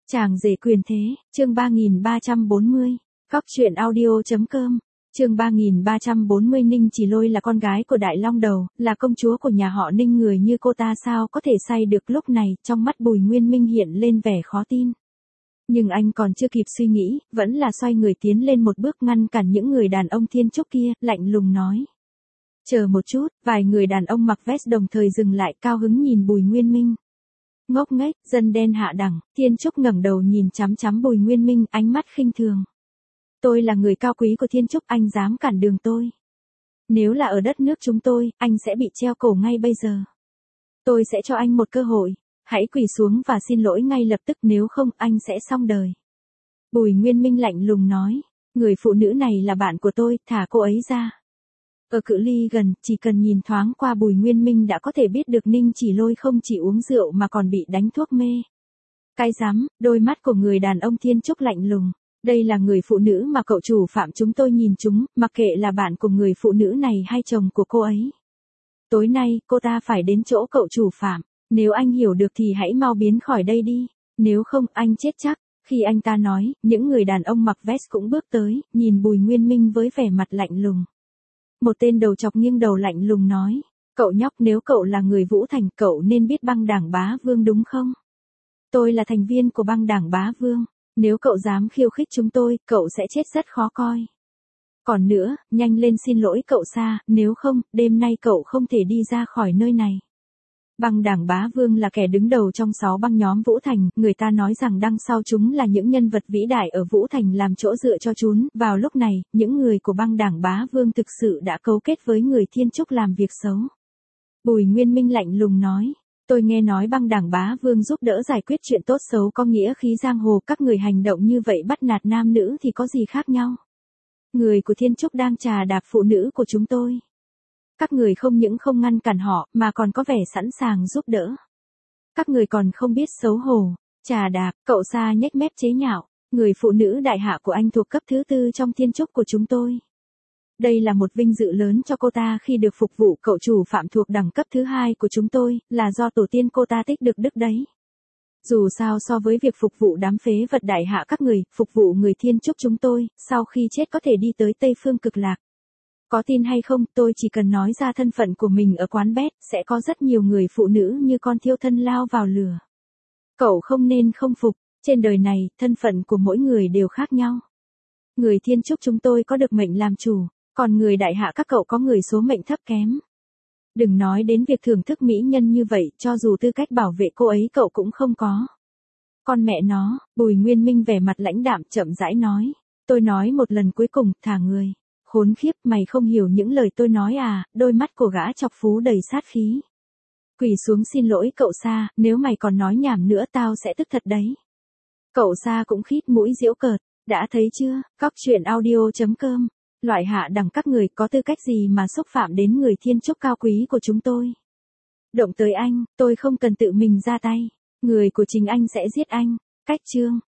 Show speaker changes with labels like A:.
A: Chàng rể quyền thế, chương 3340, Cóc truyện audio.com, chương 3340. Ninh Chỉ Lôi là con gái của Đại Long Đầu, là công chúa của nhà họ Ninh, người như cô ta sao có thể say được. Lúc này, trong mắt Bùi Nguyên Minh hiện lên vẻ khó tin. Nhưng anh còn chưa kịp suy nghĩ, vẫn là xoay người tiến lên một bước ngăn cản những người đàn ông Thiên Trúc kia, lạnh lùng nói. Chờ một chút, vài người đàn ông mặc vest đồng thời dừng lại, cao hứng nhìn Bùi Nguyên Minh. Ngốc nghếch, dân đen hạ đẳng. Thiên Trúc ngẩng đầu nhìn chằm chằm Bùi Nguyên Minh, ánh mắt khinh thường. Tôi là người cao quý của Thiên Trúc, anh dám cản đường tôi. Nếu là ở đất nước chúng tôi, anh sẽ bị treo cổ ngay bây giờ. Tôi sẽ cho anh một cơ hội. Hãy quỳ xuống và xin lỗi ngay lập tức, nếu không anh sẽ xong đời. Bùi Nguyên Minh lạnh lùng nói. Người phụ nữ này là bạn của tôi, thả cô ấy ra. Ở cự ly gần, chỉ cần nhìn thoáng qua Bùi Nguyên Minh đã có thể biết được Ninh Chỉ Lôi không chỉ uống rượu mà còn bị đánh thuốc mê. Cái rắm, đôi mắt của người đàn ông Thiên Trúc lạnh lùng. Đây là người phụ nữ mà cậu chủ phạm chúng tôi nhìn chúng, mặc kệ là bạn của người phụ nữ này hay chồng của cô ấy. Tối nay, cô ta phải đến chỗ cậu chủ phạm. Nếu anh hiểu được thì hãy mau biến khỏi đây đi. Nếu không, anh chết chắc. Khi anh ta nói, những người đàn ông mặc vest cũng bước tới, nhìn Bùi Nguyên Minh với vẻ mặt lạnh lùng. Một tên đầu chọc nghiêng đầu lạnh lùng nói. Cậu nhóc, nếu cậu là người Vũ Thành, cậu nên biết băng đảng Bá Vương đúng không? Tôi là thành viên của băng đảng Bá Vương. Nếu cậu dám khiêu khích chúng tôi, cậu sẽ chết rất khó coi. Còn nữa, nhanh lên xin lỗi cậu Sa, nếu không, đêm nay cậu không thể đi ra khỏi nơi này. Băng đảng Bá Vương là kẻ đứng đầu trong 6 băng nhóm Vũ Thành, người ta nói rằng đằng sau chúng là những nhân vật vĩ đại ở Vũ Thành làm chỗ dựa cho chúng. Vào lúc này, những người của băng đảng Bá Vương thực sự đã cấu kết với người Thiên Trúc làm việc xấu. Bùi Nguyên Minh lạnh lùng nói. Tôi nghe nói băng đảng Bá Vương giúp đỡ giải quyết chuyện tốt xấu có nghĩa khí giang hồ, các người hành động như vậy bắt nạt nam nữ thì có gì khác nhau. Người của Thiên Trúc đang trà đạp phụ nữ của chúng tôi. Các người không những không ngăn cản họ, mà còn có vẻ sẵn sàng giúp đỡ. Các người còn không biết xấu hổ. Trà đạp, cậu Sa nhếch mép chế nhạo. Người phụ nữ đại hạ của anh thuộc cấp thứ 4 trong Thiên Trúc của chúng tôi. Đây là một vinh dự lớn cho cô ta khi được phục vụ cậu chủ phạm thuộc đẳng cấp thứ 2 của chúng tôi, là do tổ tiên cô ta tích được đức đấy. Dù sao so với việc phục vụ đám phế vật đại hạ các người, phục vụ người Thiên Trúc chúng tôi, sau khi chết có thể đi tới Tây Phương Cực Lạc. Có tin hay không, tôi chỉ cần nói ra thân phận của mình ở quán bét, sẽ có rất nhiều người phụ nữ như con thiêu thân lao vào lửa. Cậu không nên không phục, trên đời này, thân phận của mỗi người đều khác nhau. Người Thiên Trúc chúng tôi có được mệnh làm chủ, còn người đại hạ các cậu có người số mệnh thấp kém. Đừng nói đến việc thưởng thức mỹ nhân như vậy, cho dù tư cách bảo vệ cô ấy cậu cũng không có. Con mẹ nó, Bùi Nguyên Minh vẻ mặt lãnh đạm chậm rãi nói. Tôi nói một lần cuối cùng, thả người. Khốn khiếp, mày không hiểu những lời tôi nói à? Đôi mắt của gã chọc phú đầy sát khí. Quỳ xuống xin lỗi cậu Sa, nếu mày còn nói nhảm nữa tao sẽ tức thật đấy. Cậu Sa cũng khít mũi giễu cợt. Đã thấy chưa, Cóc truyện audio.com. Loại hạ đẳng các người có tư cách gì mà xúc phạm đến người Thiên Trúc cao quý của chúng tôi. Động tới anh, tôi không cần tự mình ra tay. Người của chính anh sẽ giết anh. Cách chương.